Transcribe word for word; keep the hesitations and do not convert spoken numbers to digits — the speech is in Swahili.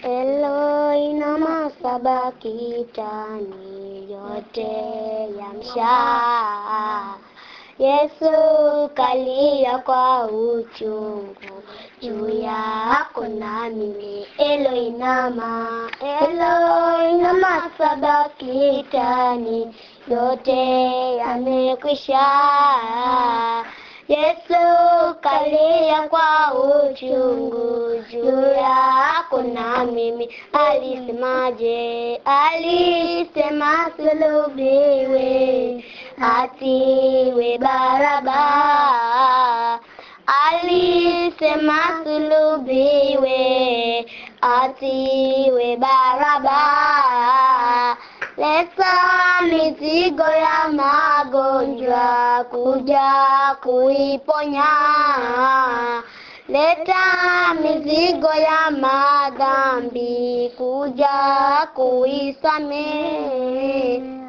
Eloi na masaba kitani yote yamsha. Yesu kalia kwa uchungu juu yako na mimi. Eloi nama, Eloi na masaba kitani yote yamekwisha. Yesu kalia kwa uchungu juu yako na mimi. Alisemaje? Alisema sulubiwe atiwe Baraba. Alisema sulubiwe atiwe Baraba. Leta mizigo ya magonjwa kuja kuiponya. Leta mizigo ya madhambi kuja kuisamehe.